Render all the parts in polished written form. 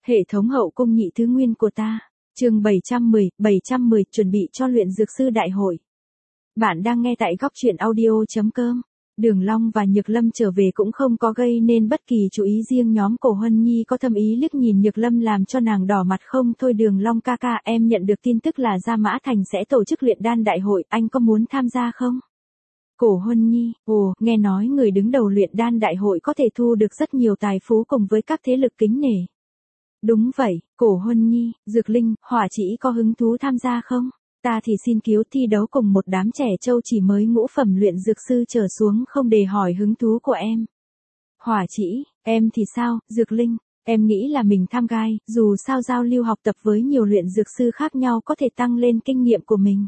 Hệ thống hậu cung nhị thứ nguyên của ta. Chương 710, chuẩn bị cho luyện dược sư đại hội. Bạn đang nghe tại góc truyện audio.com. Đường Long và Nhược Lâm trở về cũng không có gây nên bất kỳ chú ý, riêng nhóm Cổ Huân Nhi có thâm ý liếc nhìn Nhược Lâm làm cho nàng đỏ mặt không thôi. Đường Long ca ca, em nhận được tin tức là Gia Mã Thành sẽ tổ chức luyện đan đại hội, anh có muốn tham gia không? Cổ Huân Nhi, ồ, nghe nói người đứng đầu luyện đan đại hội có thể thu được rất nhiều tài phú cùng với các thế lực kính nể. Đúng vậy, Cổ Huân Nhi, Dược Linh, Hỏa Chỉ có hứng thú tham gia không? Ta thì xin kiếu thi đấu cùng một đám trẻ trâu chỉ mới ngũ phẩm luyện dược sư trở xuống, không để hỏi hứng thú của em. Hỏa Chỉ, em thì sao, Dược Linh? Em nghĩ là mình tham gai, dù sao giao lưu học tập với nhiều luyện dược sư khác nhau có thể tăng lên kinh nghiệm của mình.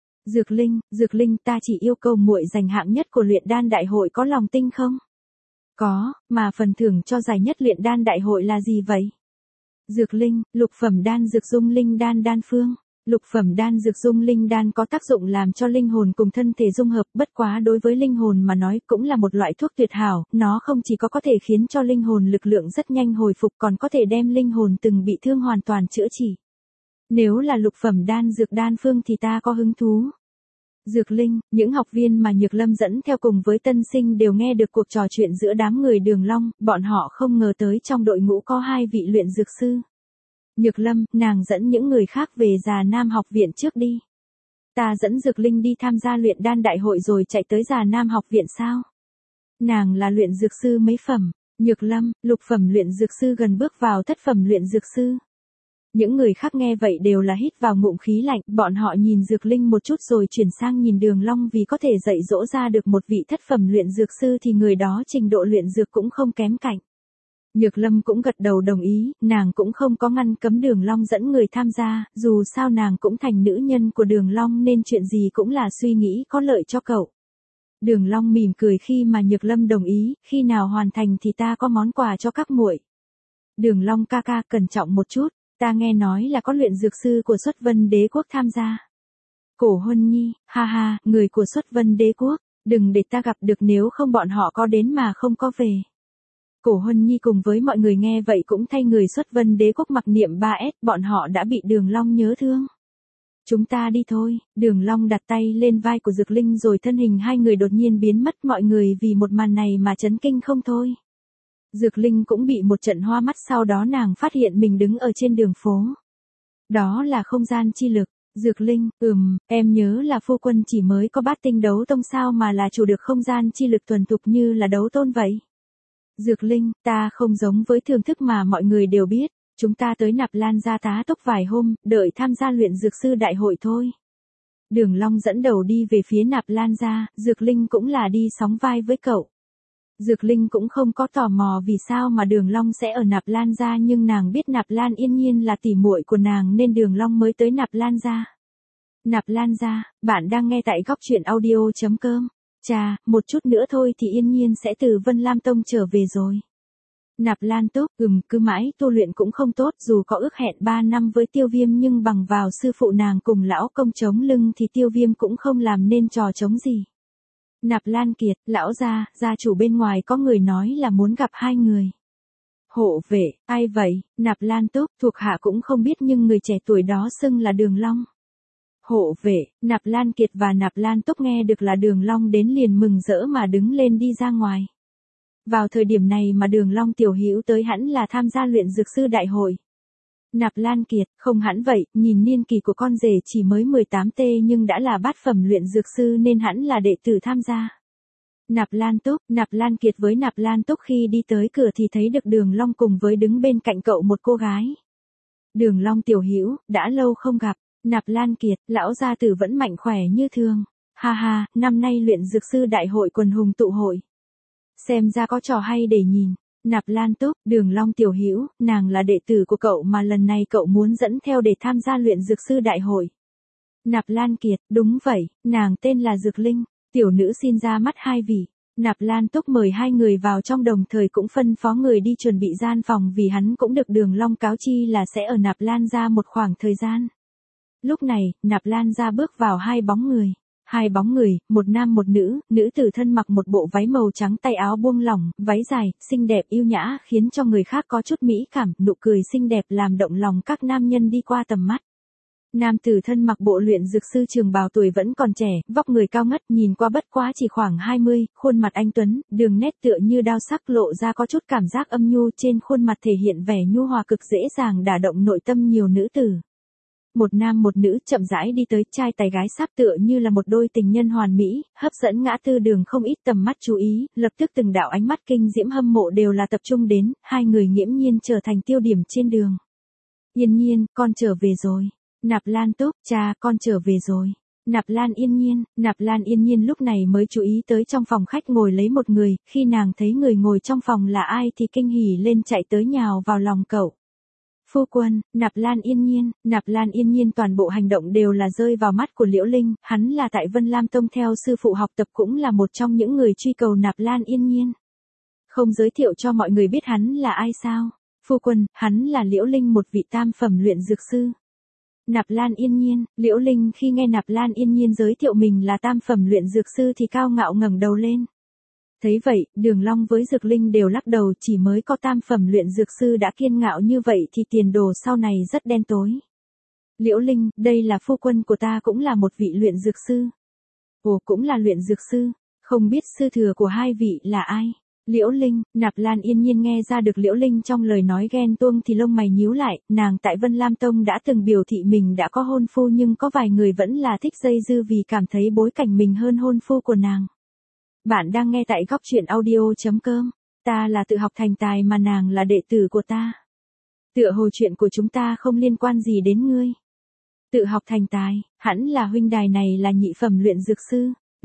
Dược Linh, ta chỉ yêu cầu muội giành hạng nhất của luyện đan đại hội, có lòng tin không? Có, mà phần thưởng cho giải nhất luyện đan đại hội là gì vậy? Dược Linh, lục phẩm đan dược dung linh đan đan phương. Lục phẩm đan dược dung linh đan có tác dụng làm cho linh hồn cùng thân thể dung hợp, bất quá đối với linh hồn mà nói cũng là một loại thuốc tuyệt hảo, nó không chỉ có thể khiến cho linh hồn lực lượng rất nhanh hồi phục, còn có thể đem linh hồn từng bị thương hoàn toàn chữa trị. Nếu là lục phẩm đan dược đan phương thì ta có hứng thú. Dược Linh, những học viên mà Nhược Lâm dẫn theo cùng với tân sinh đều nghe được cuộc trò chuyện giữa đám người Đường Long, bọn họ không ngờ tới trong đội ngũ có hai vị luyện dược sư. Nhược Lâm, nàng dẫn những người khác về Già Nam học viện trước đi. Ta dẫn Dược Linh đi tham gia luyện đan đại hội rồi chạy tới Già Nam học viện sao? Nàng là luyện dược sư mấy phẩm? Nhược Lâm, lục phẩm luyện dược sư gần bước vào thất phẩm luyện dược sư. Những người khác nghe vậy đều là hít vào ngụm khí lạnh, bọn họ nhìn Dược Linh một chút rồi chuyển sang nhìn Đường Long, vì có thể dạy dỗ ra được một vị thất phẩm luyện dược sư thì người đó trình độ luyện dược cũng không kém cạnh. Nhược Lâm cũng gật đầu đồng ý, nàng cũng không có ngăn cấm Đường Long dẫn người tham gia, dù sao nàng cũng thành nữ nhân của Đường Long nên chuyện gì cũng là suy nghĩ có lợi cho cậu. Đường Long mỉm cười khi mà Nhược Lâm đồng ý, khi nào hoàn thành thì ta có món quà cho các muội. Đường Long ca ca cẩn trọng một chút. Ta nghe nói là có luyện dược sư của Xuất Vân Đế quốc tham gia. Cổ Huân Nhi, ha ha, người của Xuất Vân Đế quốc, đừng để ta gặp được, nếu không bọn họ có đến mà không có về. Cổ Huân Nhi cùng với mọi người nghe vậy cũng thay người Xuất Vân Đế quốc mặc niệm 3S, bọn họ đã bị Đường Long nhớ thương. Chúng ta đi thôi. Đường Long đặt tay lên vai của Dược Linh rồi thân hình hai người đột nhiên biến mất, mọi người vì một màn này mà chấn kinh không thôi. Dược Linh cũng bị một trận hoa mắt, sau đó nàng phát hiện mình đứng ở trên đường phố. Đó là không gian chi lực. Dược Linh, em nhớ là phu quân chỉ mới có bát tinh đấu tông sao mà là chủ được không gian chi lực thuần thục như là đấu tôn vậy. Dược Linh, ta không giống với thưởng thức mà mọi người đều biết, chúng ta tới Nạp Lan gia tá túc vài hôm, đợi tham gia luyện dược sư đại hội thôi. Đường Long dẫn đầu đi về phía Nạp Lan gia, Dược Linh cũng là đi sóng vai với cậu. Dược Linh cũng không có tò mò vì sao mà Đường Long sẽ ở Nạp Lan gia, nhưng nàng biết Nạp Lan Yên Nhiên là tỷ muội của nàng nên Đường Long mới tới Nạp Lan gia. Nạp Lan gia, bạn đang nghe tại góc truyện audio.com. Chà, một chút nữa thôi thì Yên Nhiên sẽ từ Vân Lam Tông trở về rồi. Nạp Lan Túc, cứ mãi tu luyện cũng không tốt, dù có ước hẹn 3 năm với Tiêu Viêm nhưng bằng vào sư phụ nàng cùng lão công chống lưng thì Tiêu Viêm cũng không làm nên trò chống gì. Nạp Lan Kiệt, lão gia chủ bên ngoài có người nói là muốn gặp hai người. Hộ vệ, ai vậy? Nạp Lan Túc, thuộc hạ cũng không biết nhưng người trẻ tuổi đó xưng là Đường Long. Hộ vệ, Nạp Lan Kiệt và Nạp Lan Túc nghe được là Đường Long đến liền mừng rỡ mà đứng lên đi ra ngoài. Vào thời điểm này mà Đường Long tiểu hữu tới hẳn là tham gia luyện dược sư đại hội. Nạp Lan Kiệt, không hẳn vậy, nhìn niên kỳ của con rể chỉ mới 18T nhưng đã là bát phẩm luyện dược sư nên hẳn là đệ tử tham gia. Nạp Lan Túc, Nạp Lan Kiệt với Nạp Lan Túc khi đi tới cửa thì thấy được Đường Long cùng với đứng bên cạnh cậu một cô gái. Đường Long tiểu hữu, đã lâu không gặp. Nạp Lan Kiệt, lão gia tử vẫn mạnh khỏe như thường. Ha ha, năm nay luyện dược sư đại hội quần hùng tụ hội. Xem ra có trò hay để nhìn. Nạp Lan Túc, Đường Long tiểu hữu, nàng là đệ tử của cậu mà lần này cậu muốn dẫn theo để tham gia luyện dược sư đại hội. Nạp Lan Kiệt, đúng vậy, nàng tên là Dược Linh, tiểu nữ xin ra mắt hai vị. Nạp Lan Túc mời hai người vào trong, đồng thời cũng phân phó người đi chuẩn bị gian phòng vì hắn cũng được Đường Long cáo chi là sẽ ở Nạp Lan gia một khoảng thời gian. Lúc này, Nạp Lan gia bước vào hai bóng người. Hai bóng người, một nam một nữ tử thân mặc một bộ váy màu trắng tay áo buông lỏng, váy dài, xinh đẹp yêu nhã khiến cho người khác có chút mỹ cảm, nụ cười xinh đẹp làm động lòng các nam nhân đi qua tầm mắt. Nam tử thân mặc bộ luyện dược sư trường bào tuổi vẫn còn trẻ, vóc người cao ngất nhìn qua bất quá chỉ khoảng 20, khuôn mặt anh tuấn, đường nét tựa như đao sắc lộ ra có chút cảm giác âm nhu trên khuôn mặt thể hiện vẻ nhu hòa cực dễ dàng đả động nội tâm nhiều nữ tử. Một nam một nữ chậm rãi đi tới, trai tài gái sáp tựa như là một đôi tình nhân hoàn mỹ, hấp dẫn ngã tư đường không ít tầm mắt chú ý, lập tức từng đạo ánh mắt kinh diễm hâm mộ đều là tập trung đến, hai người nghiễm nhiên trở thành tiêu điểm trên đường. Yên nhiên, con trở về rồi. Nạp Lan Túc, cha, con trở về rồi. Nạp Lan Yên Nhiên lúc này mới chú ý tới trong phòng khách ngồi lấy một người, khi nàng thấy người ngồi trong phòng là ai thì kinh hỉ lên chạy tới nhào vào lòng cậu. Phu quân, Nạp Lan Yên Nhiên toàn bộ hành động đều là rơi vào mắt của Liễu Linh, hắn là tại Vân Lam Tông theo sư phụ học tập cũng là một trong những người truy cầu Nạp Lan Yên Nhiên. Không giới thiệu cho mọi người biết hắn là ai sao? Phu quân, hắn là Liễu Linh một vị tam phẩm luyện dược sư. Nạp Lan Yên Nhiên, Liễu Linh khi nghe Nạp Lan Yên Nhiên giới thiệu mình là tam phẩm luyện dược sư thì cao ngạo ngẩng đầu lên. Thấy vậy, Đường Long với Dược Linh đều lắc đầu, chỉ mới có tam phẩm luyện dược sư đã kiên ngạo như vậy thì tiền đồ sau này rất đen tối. Liễu Linh, đây là phu quân của ta cũng là một vị luyện dược sư. Ồ, cũng là luyện dược sư, không biết sư thừa của hai vị là ai? Liễu Linh, Nạp Lan Yên Nhiên nghe ra được Liễu Linh trong lời nói ghen tuông thì lông mày nhíu lại, nàng tại Vân Lam Tông đã từng biểu thị mình đã có hôn phu nhưng có vài người vẫn là thích dây dưa vì cảm thấy bối cảnh mình hơn hôn phu của nàng. Bạn đang nghe tại góc truyện audio.com, ta là tự học thành tài mà nàng là đệ tử của ta. Tựa hồ chuyện của chúng ta không liên quan gì đến ngươi. Tự học thành tài, hẳn là huynh đài này là nhị phẩm luyện dược sư.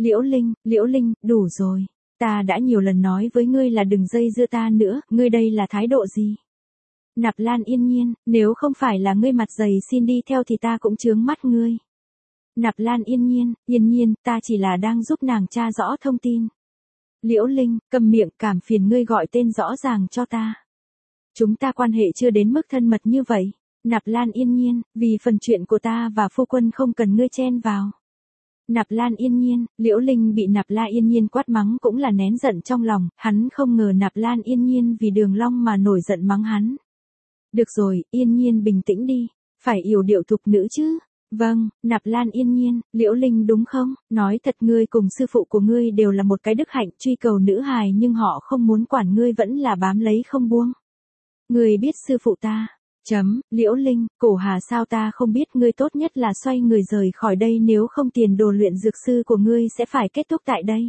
Liễu Linh, đủ rồi. Ta đã nhiều lần nói với ngươi là đừng dây dưa ta nữa, ngươi đây là thái độ gì? Nạp Lan Yên Nhiên, nếu không phải là ngươi mặt dày xin đi theo thì ta cũng chướng mắt ngươi. Nạp Lan Yên Nhiên, ta chỉ là đang giúp nàng tra rõ thông tin. Liễu Linh, cầm miệng, cảm phiền ngươi gọi tên rõ ràng cho ta. Chúng ta quan hệ chưa đến mức thân mật như vậy. Nạp Lan Yên Nhiên, vì phần chuyện của ta và phu quân không cần ngươi chen vào. Nạp Lan Yên Nhiên, Liễu Linh bị Nạp Lan Yên Nhiên quát mắng cũng là nén giận trong lòng, hắn không ngờ Nạp Lan Yên Nhiên vì Đường Long mà nổi giận mắng hắn. Được rồi, Yên Nhiên bình tĩnh đi, phải yểu điệu thục nữ chứ. Vâng, Nạp Lan Yên Nhiên, Liễu Linh đúng không? Nói thật ngươi cùng sư phụ của ngươi đều là một cái đức hạnh truy cầu nữ hài nhưng họ không muốn quản ngươi vẫn là bám lấy không buông. Ngươi biết sư phụ ta. Liễu Linh, cổ hà sao ta không biết ngươi tốt nhất là xoay người rời khỏi đây nếu không tiền đồ luyện dược sư của ngươi sẽ phải kết thúc tại đây.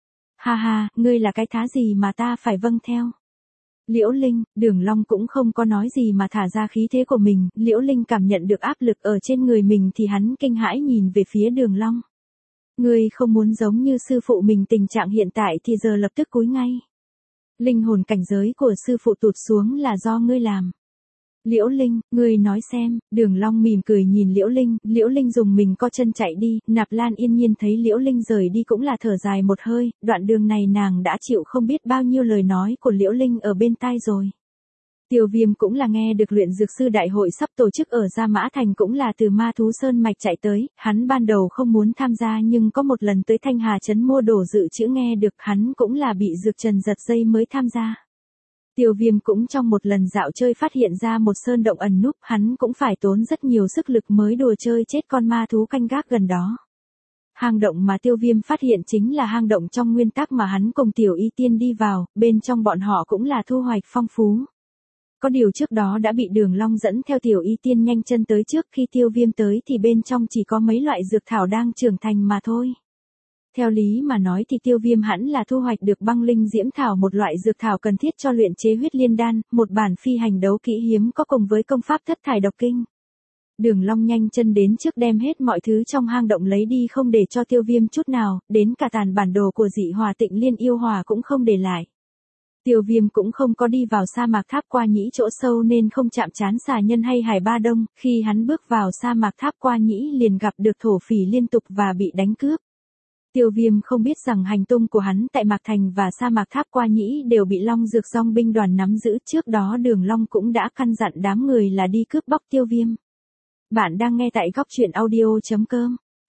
Ha ha, ngươi là cái thá gì mà ta phải vâng theo. Liễu Linh, Đường Long cũng không có nói gì mà thả ra khí thế của mình, Liễu Linh cảm nhận được áp lực ở trên người mình thì hắn kinh hãi nhìn về phía Đường Long. Ngươi không muốn giống như sư phụ mình tình trạng hiện tại thì giờ lập tức cúi ngay. Linh hồn cảnh giới của sư phụ tụt xuống là do ngươi làm. Liễu Linh, ngươi nói xem, Đường Long mỉm cười nhìn Liễu Linh dùng mình co chân chạy đi, Nạp Lan Yên Nhiên thấy Liễu Linh rời đi cũng là thở dài một hơi, đoạn đường này nàng đã chịu không biết bao nhiêu lời nói của Liễu Linh ở bên tai rồi. Tiêu Viêm cũng là nghe được luyện dược sư đại hội sắp tổ chức ở Gia Mã Thành cũng là từ Ma Thú Sơn Mạch chạy tới, hắn ban đầu không muốn tham gia nhưng có một lần tới Thanh Hà Trấn mua đồ dự trữ nghe được hắn cũng là bị Dược Trần giật dây mới tham gia. Tiêu Viêm cũng trong một lần dạo chơi phát hiện ra một sơn động ẩn núp, hắn cũng phải tốn rất nhiều sức lực mới đùa chơi chết con ma thú canh gác gần đó. Hang động mà Tiêu Viêm phát hiện chính là hang động trong nguyên tắc mà hắn cùng Tiểu Y Tiên đi vào, bên trong bọn họ cũng là thu hoạch phong phú. Có điều trước đó đã bị Đường Long dẫn theo Tiểu Y Tiên nhanh chân tới trước, khi Tiêu Viêm tới thì bên trong chỉ có mấy loại dược thảo đang trưởng thành mà thôi. Theo lý mà nói thì Tiêu Viêm hẳn là thu hoạch được băng linh diễm thảo, một loại dược thảo cần thiết cho luyện chế huyết liên đan, một bản phi hành đấu kỹ hiếm có cùng với công pháp thất thải độc kinh. Đường Long nhanh chân đến trước đem hết mọi thứ trong hang động lấy đi không để cho Tiêu Viêm chút nào, đến cả tàn bản đồ của Dị Hỏa Tịnh Liên yêu hỏa cũng không để lại. Tiêu Viêm cũng không có đi vào sa mạc Tháp Qua Nhĩ chỗ sâu nên không chạm trán xà nhân hay Hải Ba Đông, khi hắn bước vào sa mạc Tháp Qua Nhĩ liền gặp được thổ phỉ liên tục và bị đánh cướp. Tiêu Viêm không biết rằng hành tung của hắn tại Mạc Thành và sa mạc Tháp Qua Nhĩ đều bị Long Dược Dòng binh đoàn nắm giữ, trước đó Đường Long cũng đã căn dặn đám người là đi cướp bóc Tiêu Viêm. Bạn đang nghe tại góc truyện audio.com.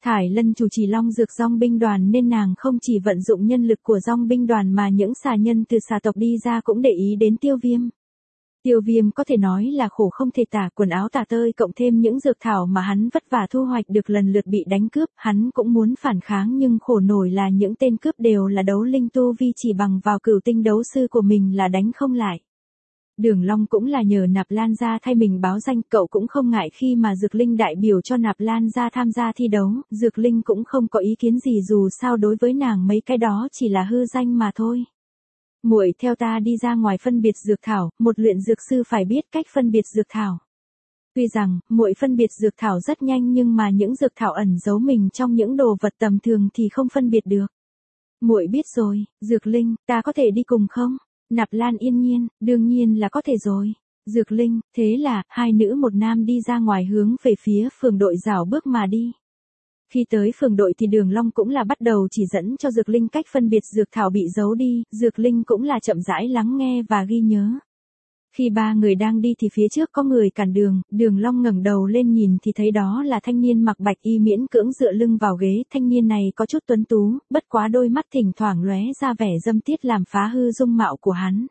Thải Lân chủ trì Long Dược Dong binh đoàn nên nàng không chỉ vận dụng nhân lực của Dong binh đoàn mà những xà nhân từ xà tộc đi ra cũng để ý đến Tiêu Viêm. Tiêu Viêm có thể nói là khổ không thể tả, quần áo tả tơi cộng thêm những dược thảo mà hắn vất vả thu hoạch được lần lượt bị đánh cướp, hắn cũng muốn phản kháng nhưng khổ nổi là những tên cướp đều là đấu linh tu vi, chỉ bằng vào cửu tinh đấu sư của mình là đánh không lại. Đường Long cũng là nhờ Nạp Lan gia thay mình báo danh, cậu cũng không ngại khi mà Dược Linh đại biểu cho Nạp Lan gia tham gia thi đấu, Dược Linh cũng không có ý kiến gì, dù sao đối với nàng mấy cái đó chỉ là hư danh mà thôi. Muội theo ta đi ra ngoài phân biệt dược thảo, một luyện dược sư phải biết cách phân biệt dược thảo. Tuy rằng, muội phân biệt dược thảo rất nhanh nhưng mà những dược thảo ẩn giấu mình trong những đồ vật tầm thường thì không phân biệt được. Muội biết rồi, Dược Linh, ta có thể đi cùng không? Nạp Lan yên nhiên, đương nhiên là có thể rồi. Dược Linh, thế là, hai nữ một nam đi ra ngoài hướng về phía phường đội rảo bước mà đi. Khi tới phường đội thì Đường Long cũng là bắt đầu chỉ dẫn cho Dược Linh cách phân biệt dược thảo bị giấu đi, Dược Linh cũng là chậm rãi lắng nghe và ghi nhớ. Khi ba người đang đi thì phía trước có người cản đường, Đường Long ngẩng đầu lên nhìn thì thấy đó là thanh niên mặc bạch y miễn cưỡng dựa lưng vào ghế, thanh niên này có chút tuấn tú, bất quá đôi mắt thỉnh thoảng lóe ra vẻ dâm tiết làm phá hư dung mạo của hắn.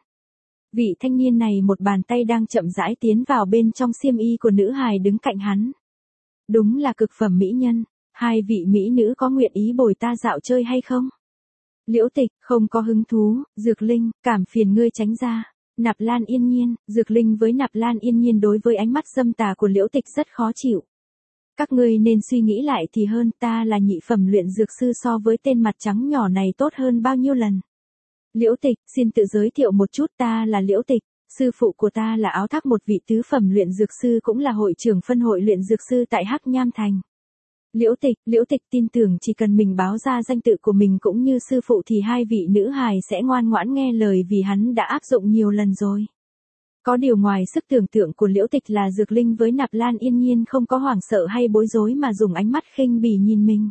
Vị thanh niên này một bàn tay đang chậm rãi tiến vào bên trong xiêm y của nữ hài đứng cạnh hắn. Đúng là cực phẩm mỹ nhân. Hai vị mỹ nữ có nguyện ý bồi ta dạo chơi hay không? Liễu Tịch, không có hứng thú. Dược Linh, cảm phiền ngươi tránh ra. Nạp Lan yên nhiên, Dược Linh với Nạp Lan yên nhiên đối với ánh mắt dâm tà của Liễu Tịch rất khó chịu. Các ngươi nên suy nghĩ lại thì hơn, ta là nhị phẩm luyện dược sư, so với tên mặt trắng nhỏ này tốt hơn bao nhiêu lần. Liễu Tịch, xin tự giới thiệu một chút, ta là Liễu Tịch. Sư phụ của ta là Áo Thác, một vị tứ phẩm luyện dược sư, cũng là hội trưởng phân hội luyện dược sư tại Hắc Nham Thành. Liễu Tịch tin tưởng chỉ cần mình báo ra danh tự của mình cũng như sư phụ thì hai vị nữ hài sẽ ngoan ngoãn nghe lời, vì hắn đã áp dụng nhiều lần rồi. Có điều ngoài sức tưởng tượng của Liễu Tịch là Dược Linh với Nạp Lan yên nhiên không có hoảng sợ hay bối rối mà dùng ánh mắt khinh bỉ nhìn mình.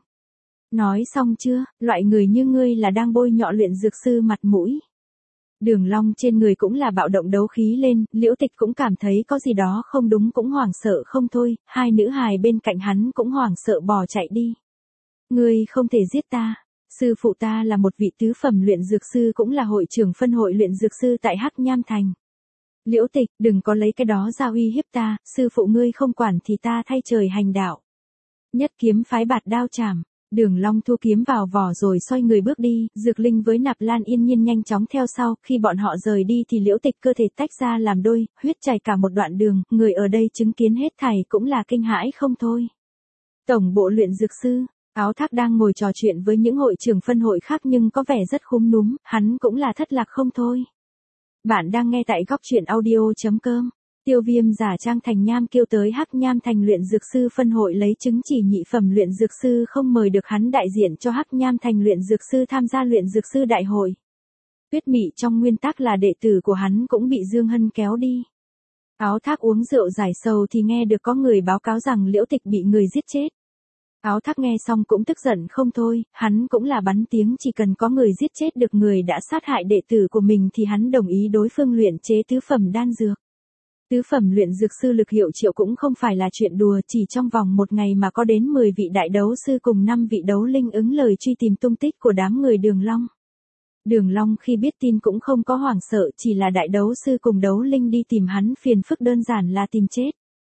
Nói xong chưa, loại người như ngươi là đang bôi nhọ luyện dược sư mặt mũi. Đường Long trên người cũng là bạo động đấu khí lên, Liễu Tịch cũng cảm thấy có gì đó không đúng, cũng hoảng sợ không thôi, hai nữ hài bên cạnh hắn cũng hoảng sợ bỏ chạy đi. Ngươi không thể giết ta, sư phụ ta là một vị tứ phẩm luyện dược sư, cũng là hội trưởng phân hội luyện dược sư tại Hắc Nham Thành. Liễu Tịch, đừng có lấy cái đó ra uy hiếp ta, sư phụ ngươi không quản thì ta thay trời hành đạo. Nhất kiếm phái bạt đao chảm. Đường Long thu kiếm vào vỏ rồi xoay người bước đi, Dược Linh với Nạp Lan yên nhiên nhanh chóng theo sau, khi bọn họ rời đi thì Liễu Tịch cơ thể tách ra làm đôi, huyết chảy cả một đoạn đường, người ở đây chứng kiến hết thảy cũng là kinh hãi không thôi. Tổng bộ luyện dược sư, Áo Thác đang ngồi trò chuyện với những hội trưởng phân hội khác nhưng có vẻ rất khúm núm, hắn cũng là thất lạc không thôi. Bạn đang nghe tại goctruyện.audio.com. Tiêu Viêm giả trang thành Nham Kiêu tới Hắc Nham Thành luyện dược sư phân hội lấy chứng chỉ nhị phẩm luyện dược sư, không mời được hắn đại diện cho Hắc Nham Thành luyện dược sư tham gia luyện dược sư đại hội. Tuyết Mị trong nguyên tắc là đệ tử của hắn cũng bị Dương Hân kéo đi. Áo Thác uống rượu giải sầu thì nghe được có người báo cáo rằng Liễu Tịch bị người giết chết. Áo Thác nghe xong cũng tức giận không thôi, hắn cũng là bắn tiếng chỉ cần có người giết chết được người đã sát hại đệ tử của mình thì hắn đồng ý đối phương luyện chế tứ phẩm đan dược. Tứ phẩm luyện dược sư lực hiệu triệu cũng không phải là chuyện đùa, chỉ trong vòng một ngày mà có đến 10 vị đại đấu sư cùng 5 vị đấu linh ứng lời truy tìm tung tích của đám người Đường Long. Đường Long khi biết tin cũng không có hoảng sợ, chỉ là đại đấu sư cùng đấu linh đi tìm hắn phiền phức đơn giản là tìm chết.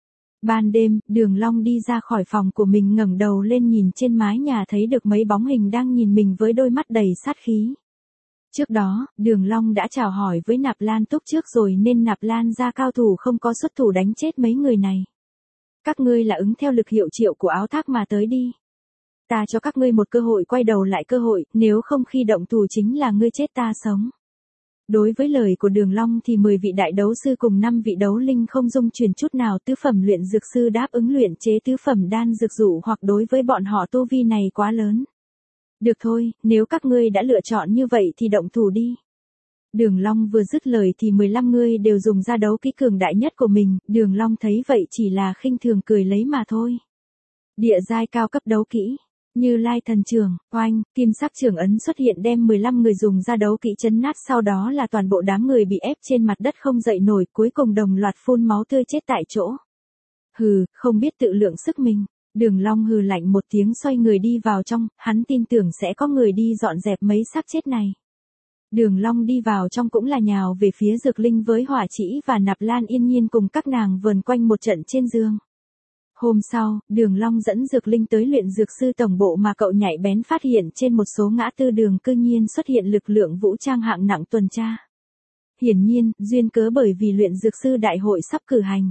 Ban đêm, Đường Long đi ra khỏi phòng của mình, ngẩng đầu lên nhìn trên mái nhà thấy được mấy bóng hình đang nhìn mình với đôi mắt đầy sát khí. Trước đó, Đường Long đã chào hỏi với Nạp Lan Túc trước rồi nên Nạp Lan gia cao thủ không có xuất thủ đánh chết mấy người này. Các ngươi là ứng theo lực hiệu triệu của Áo Thác mà tới đi. Ta cho các ngươi một cơ hội quay đầu lại cơ hội, nếu không khi động thủ chính là ngươi chết ta sống. Đối với lời của Đường Long thì 10 vị đại đấu sư cùng 5 vị đấu linh không dung chuyển chút nào, tứ phẩm luyện dược sư đáp ứng luyện chế tứ phẩm đan dược dụ hoặc đối với bọn họ tu vi này quá lớn. Được thôi, nếu các ngươi đã lựa chọn như vậy thì động thủ đi. Đường Long vừa dứt lời thì 15 người đều dùng ra đấu kỹ cường đại nhất của mình, Đường Long thấy vậy chỉ là khinh thường cười lấy mà thôi. Địa giai cao cấp đấu kỹ, Như Lai thần trường, oanh, kim sắc trường ấn xuất hiện đem 15 người dùng ra đấu kỹ chấn nát, sau đó là toàn bộ đám người bị ép trên mặt đất không dậy nổi, cuối cùng đồng loạt phun máu tươi chết tại chỗ. Hừ, không biết tự lượng sức mình. Đường Long hừ lạnh một tiếng xoay người đi vào trong, hắn tin tưởng sẽ có người đi dọn dẹp mấy xác chết này. Đường Long đi vào trong cũng là nhào về phía Dược Linh với Hỏa Trĩ và Nạp Lan Yên Nhiên cùng các nàng vờn quanh một trận trên giường. Hôm sau, Đường Long dẫn Dược Linh tới luyện dược sư tổng bộ mà cậu nhạy bén phát hiện trên một số ngã tư đường cư nhiên xuất hiện lực lượng vũ trang hạng nặng tuần tra. Hiển nhiên, duyên cớ bởi vì luyện dược sư đại hội sắp cử hành.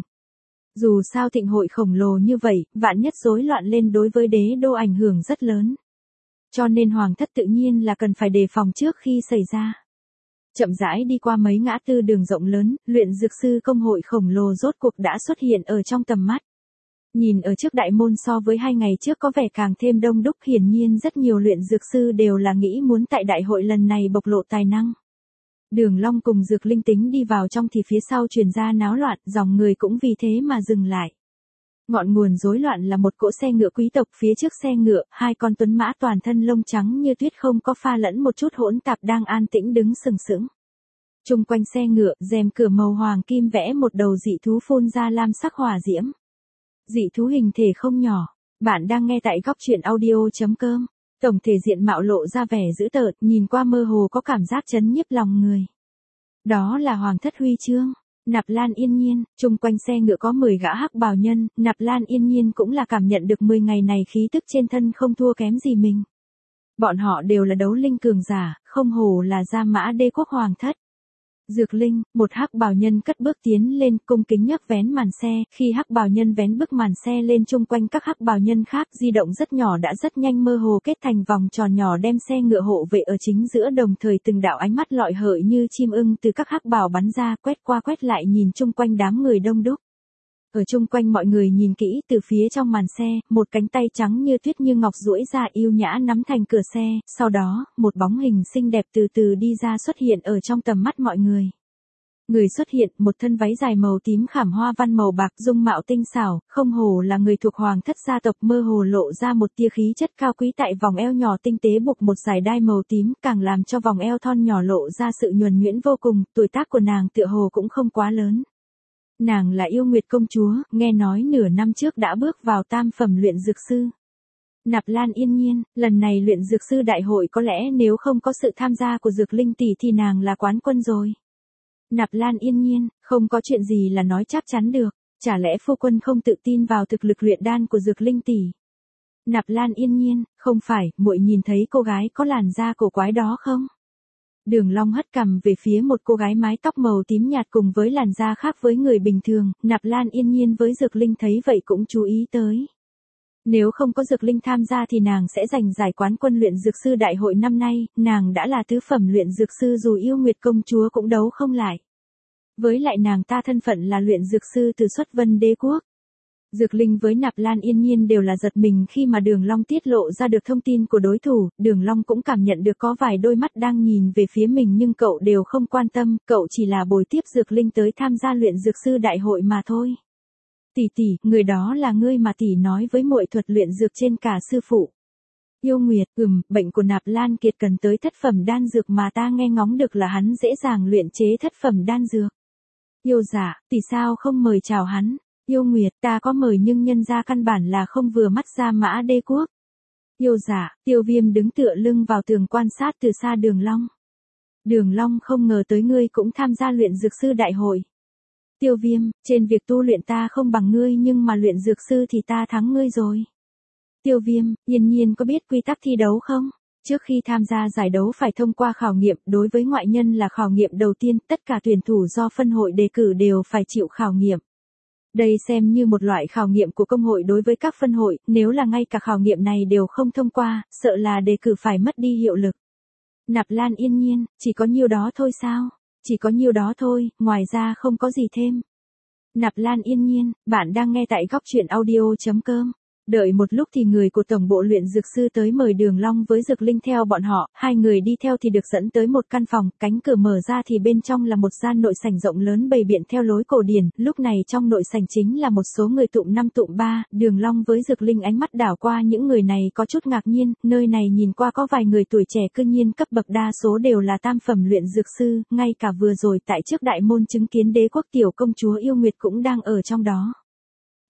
Dù sao thịnh hội khổng lồ như vậy, vạn nhất rối loạn lên đối với đế đô ảnh hưởng rất lớn. Cho nên hoàng thất tự nhiên là cần phải đề phòng trước khi xảy ra. Chậm rãi đi qua mấy ngã tư đường rộng lớn, luyện dược sư công hội khổng lồ rốt cuộc đã xuất hiện ở trong tầm mắt. Nhìn ở trước đại môn so với 2 ngày trước có vẻ càng thêm đông đúc, hiển nhiên rất nhiều luyện dược sư đều là nghĩ muốn tại đại hội lần này bộc lộ tài năng. Đường Long cùng Dược Linh tính đi vào trong thì phía sau truyền ra náo loạn, dòng người cũng vì thế mà dừng lại. Ngọn nguồn rối loạn là một cỗ xe ngựa quý tộc, phía trước xe ngựa, 2 con tuấn mã toàn thân lông trắng như tuyết không có pha lẫn một chút hỗn tạp đang an tĩnh đứng sừng sững. Chung quanh xe ngựa, rèm cửa màu hoàng kim vẽ một đầu dị thú phun ra lam sắc hỏa diễm. Dị thú hình thể không nhỏ. Bạn đang nghe tại góc truyện audio.com. Tổng thể diện mạo lộ ra vẻ dữ tợn, nhìn qua mơ hồ có cảm giác chấn nhiếp lòng người. Đó là Hoàng thất huy chương. Nạp Lan Yên Nhiên, chung quanh xe ngựa có 10 gã hắc bào nhân, Nạp Lan Yên Nhiên cũng là cảm nhận được 10 ngày này khí tức trên thân không thua kém gì mình. Bọn họ đều là đấu linh cường giả, không hổ là gia mã đế quốc hoàng thất. Dược Linh, một hắc bào nhân cất bước tiến lên, cung kính nhấc vén màn xe, khi hắc bào nhân vén bức màn xe lên chung quanh các hắc bào nhân khác di động rất nhỏ đã rất nhanh mơ hồ kết thành vòng tròn nhỏ đem xe ngựa hộ vệ ở chính giữa, đồng thời từng đạo ánh mắt lọi hợi như chim ưng từ các hắc bào bắn ra, quét qua quét lại nhìn chung quanh đám người đông đúc. Ở chung quanh mọi người nhìn kỹ, từ phía trong màn xe, một cánh tay trắng như tuyết như ngọc duỗi ra yêu nhã nắm thành cửa xe, sau đó, một bóng hình xinh đẹp từ từ đi ra xuất hiện ở trong tầm mắt mọi người. Người xuất hiện, một thân váy dài màu tím khảm hoa văn màu bạc, dung mạo tinh xảo, không hồ là người thuộc hoàng thất gia tộc, mơ hồ lộ ra một tia khí chất cao quý tại vòng eo nhỏ tinh tế buộc một dải đai màu tím, càng làm cho vòng eo thon nhỏ lộ ra sự nhuần nhuyễn vô cùng, tuổi tác của nàng tựa hồ cũng không quá lớn. Nàng là Yêu Nguyệt công chúa, nghe nói nửa năm trước đã bước vào tam phẩm luyện dược sư. Nạp Lan Yên Nhiên, lần này luyện dược sư đại hội có lẽ nếu không có sự tham gia của Dược Linh tỷ thì nàng là quán quân rồi. Nạp Lan Yên Nhiên, không có chuyện gì là nói chắc chắn được, chả lẽ phu quân không tự tin vào thực lực luyện đan của Dược Linh tỷ? Nạp Lan Yên Nhiên, không phải, muội nhìn thấy cô gái có làn da cổ quái đó không? Đường Long hất cằm về phía một cô gái mái tóc màu tím nhạt cùng với làn da khác với người bình thường, Nạp Lan Yên Nhiên với Dược Linh thấy vậy cũng chú ý tới. Nếu không có Dược Linh tham gia thì nàng sẽ giành giải quán quân luyện dược sư đại hội năm nay, nàng đã là tứ phẩm luyện dược sư dù Yêu Nguyệt công chúa cũng đấu không lại. Với lại nàng ta thân phận là luyện dược sư từ xuất vân đế quốc. Dược Linh với Nạp Lan Yên Nhiên đều là giật mình khi mà Đường Long tiết lộ ra được thông tin của đối thủ, Đường Long cũng cảm nhận được có vài đôi mắt đang nhìn về phía mình nhưng cậu đều không quan tâm, cậu chỉ là bồi tiếp Dược Linh tới tham gia luyện dược sư đại hội mà thôi. Tỷ tỷ, người đó là ngươi mà tỷ nói với muội thuật luyện dược trên cả sư phụ. Yêu Nguyệt, bệnh của Nạp Lan Kiệt cần tới thất phẩm đan dược mà ta nghe ngóng được là hắn dễ dàng luyện chế thất phẩm đan dược. Yêu dạ, tỷ sao không mời chào hắn? Yêu Nguyệt, ta có mời nhưng nhân ra căn bản là không vừa mắt gia mã đế quốc. Yêu dạ, Tiêu Viêm đứng tựa lưng vào tường quan sát từ xa Đường Long. Đường Long không ngờ tới ngươi cũng tham gia luyện dược sư đại hội. Tiêu Viêm, trên việc tu luyện ta không bằng ngươi nhưng mà luyện dược sư thì ta thắng ngươi rồi. Tiêu Viêm, Yên Nhiên có biết quy tắc thi đấu không? Trước khi tham gia giải đấu phải thông qua khảo nghiệm, đối với ngoại nhân là khảo nghiệm đầu tiên, tất cả tuyển thủ do phân hội đề cử đều phải chịu khảo nghiệm. Đây xem như một loại khảo nghiệm của công hội đối với các phân hội, nếu là ngay cả khảo nghiệm này đều không thông qua, sợ là đề cử phải mất đi hiệu lực. Nạp Lan Yên Nhiên, chỉ có nhiêu đó thôi sao? Chỉ có nhiêu đó thôi, ngoài ra không có gì thêm. Nạp Lan Yên Nhiên, bạn đang nghe tại góc truyện audio.com. Đợi một lúc thì người của tổng bộ luyện dược sư tới mời Đường Long với Dược Linh theo bọn họ, hai người đi theo thì được dẫn tới một căn phòng, cánh cửa mở ra thì bên trong là một gian nội sảnh rộng lớn bày biện theo lối cổ điển, lúc này trong nội sảnh chính là một số người tụm 5 tụm 3, Đường Long với Dược Linh ánh mắt đảo qua những người này có chút ngạc nhiên, nơi này nhìn qua có vài người tuổi trẻ cư nhiên cấp bậc đa số đều là tam phẩm luyện dược sư, ngay cả vừa rồi tại trước đại môn chứng kiến đế quốc tiểu công chúa Yêu Nguyệt cũng đang ở trong đó.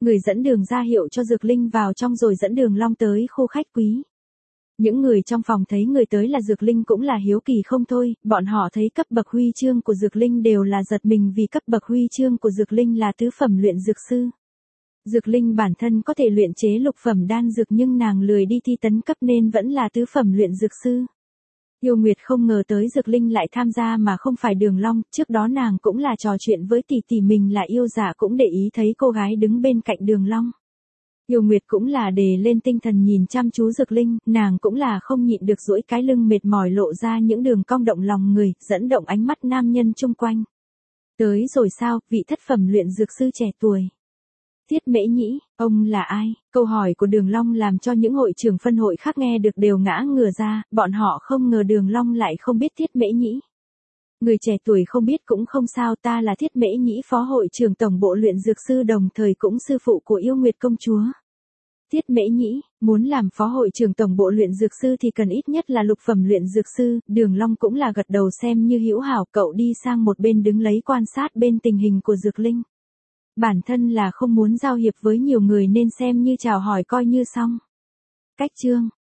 Người dẫn đường ra hiệu cho Dược Linh vào trong rồi dẫn Đường Long tới khu khách quý. Những người trong phòng thấy người tới là Dược Linh cũng là hiếu kỳ không thôi, bọn họ thấy cấp bậc huy chương của Dược Linh đều là giật mình vì cấp bậc huy chương của Dược Linh là tứ phẩm luyện dược sư. Dược Linh bản thân có thể luyện chế lục phẩm đan dược nhưng nàng lười đi thi tấn cấp nên vẫn là tứ phẩm luyện dược sư. Yêu Nguyệt không ngờ tới Dược Linh lại tham gia mà không phải Đường Long, trước đó nàng cũng là trò chuyện với tỷ tỷ mình là yêu giả cũng để ý thấy cô gái đứng bên cạnh Đường Long. Yêu Nguyệt cũng là đề lên tinh thần nhìn chăm chú Dược Linh, nàng cũng là không nhịn được duỗi cái lưng mệt mỏi lộ ra những đường cong động lòng người, dẫn động ánh mắt nam nhân chung quanh. Tới rồi sao, vị thất phẩm luyện dược sư trẻ tuổi. Tiết Mễ Nhĩ, ông là ai? Câu hỏi của Đường Long làm cho những hội trưởng phân hội khác nghe được đều ngã ngửa ra, bọn họ không ngờ Đường Long lại không biết Tiết Mễ Nhĩ. Người trẻ tuổi không biết cũng không sao, ta là Tiết Mễ Nhĩ, phó hội trưởng tổng bộ luyện dược sư đồng thời cũng sư phụ của Yêu Nguyệt công chúa. Tiết Mễ Nhĩ, muốn làm phó hội trưởng tổng bộ luyện dược sư thì cần ít nhất là lục phẩm luyện dược sư, Đường Long cũng là gật đầu xem như hữu hảo, cậu đi sang một bên đứng lấy quan sát bên tình hình của Dược Linh. Bản thân là không muốn giao hiệp với nhiều người nên xem như chào hỏi coi như xong. Cách chương